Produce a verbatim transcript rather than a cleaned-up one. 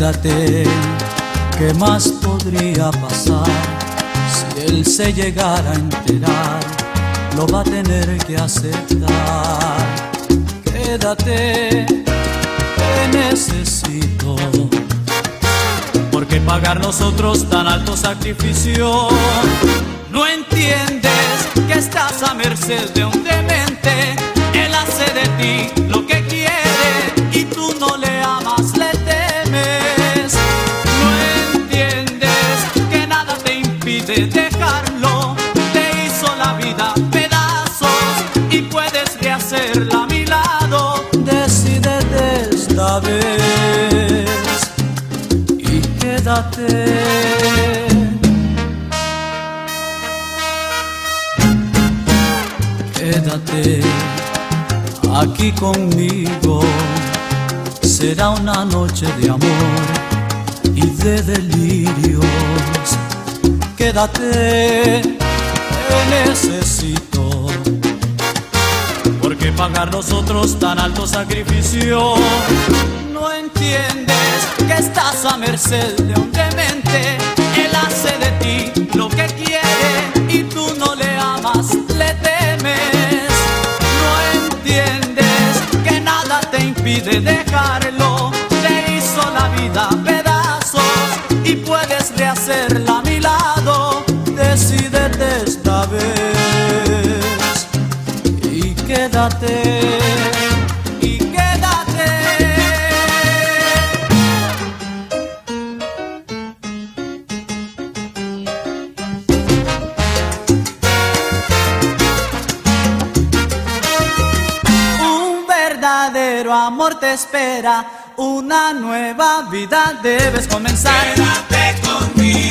Quédate, ¿qué más podría pasar? Si él se llegara a enterar, lo va a tener que aceptar. Quédate, te necesito, porque pagar nosotros tan alto sacrificio. No entiendes que estás a merced de un demente. Él hace de ti lo que quiere y tú no le amas, le temes. No entiendes que nada te impide dejarlo. Te hizo la vida pedazos y puedes rehacerla a mi lado. Decídete esta vez y quédate. Quédate aquí conmigo, será una noche de amor y de delirios. Quédate, te necesito, porque pagar nosotros tan alto sacrificio. No entiendes que estás a merced de un demente. Él hace de ti lo que quiere y tú no le amas, le temes. No entiendes que nada te impide dejarlo. Te hizo la vida pedazos y puedes rehacerla a mi lado. Decídete esta vez y quédate. Amor te espera, una nueva vida debes comenzar. Quédate conmigo.